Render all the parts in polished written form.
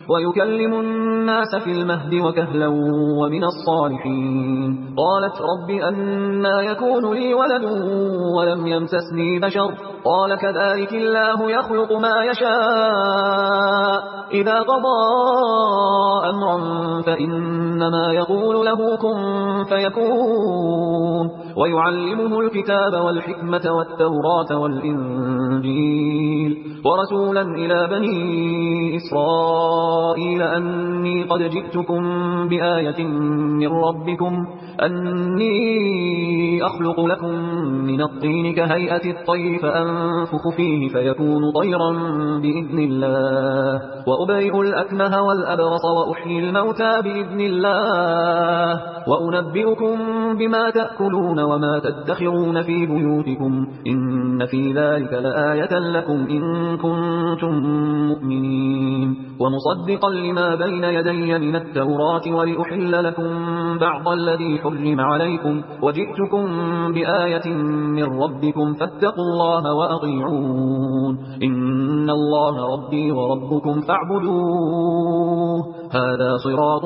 ويكلم الناس في المهد وكهلا ومن الصالحين. قالت رب أنى يكون لي ولد ولم يمسسني بشر قال كذلك الله يخلق ما يشاء إذا قضى أمرا فإنما يقول له كن فيكون. ويعلمه الكتاب والحكمة والتوراة والإنجيل ورسولا إلى بني إسرائيل أني قد جئتكم بآية من ربكم أني أخلق لكم من الطين كهيئة الطير فأنفخ فيه فيكون طيرا بإذن الله وأبرئ الأكمه والأبرص وأحيي الموتى بإذن الله وأنبئكم بما تأكلون وما تدخرون في بيوتكم إن في ذلك لآية لكم إن كنتم مؤمنين. ومصدقا لما بين يدي من التوراة ولأحل لكم بعض الذي حرم عليكم وجئتكم بآية من ربكم فاتقوا الله وأطيعون إن الله ربي وربكم فاعبدوه هذا صراط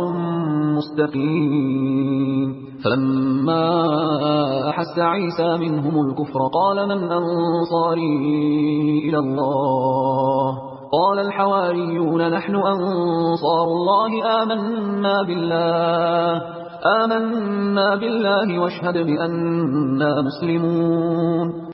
مستقيم. فلما أحس عيسى منهم الكفر قال من أنصاري إلى الله قال الحواريون نحن أنصار الله آمنا بالله واشهد بأننا مسلمون.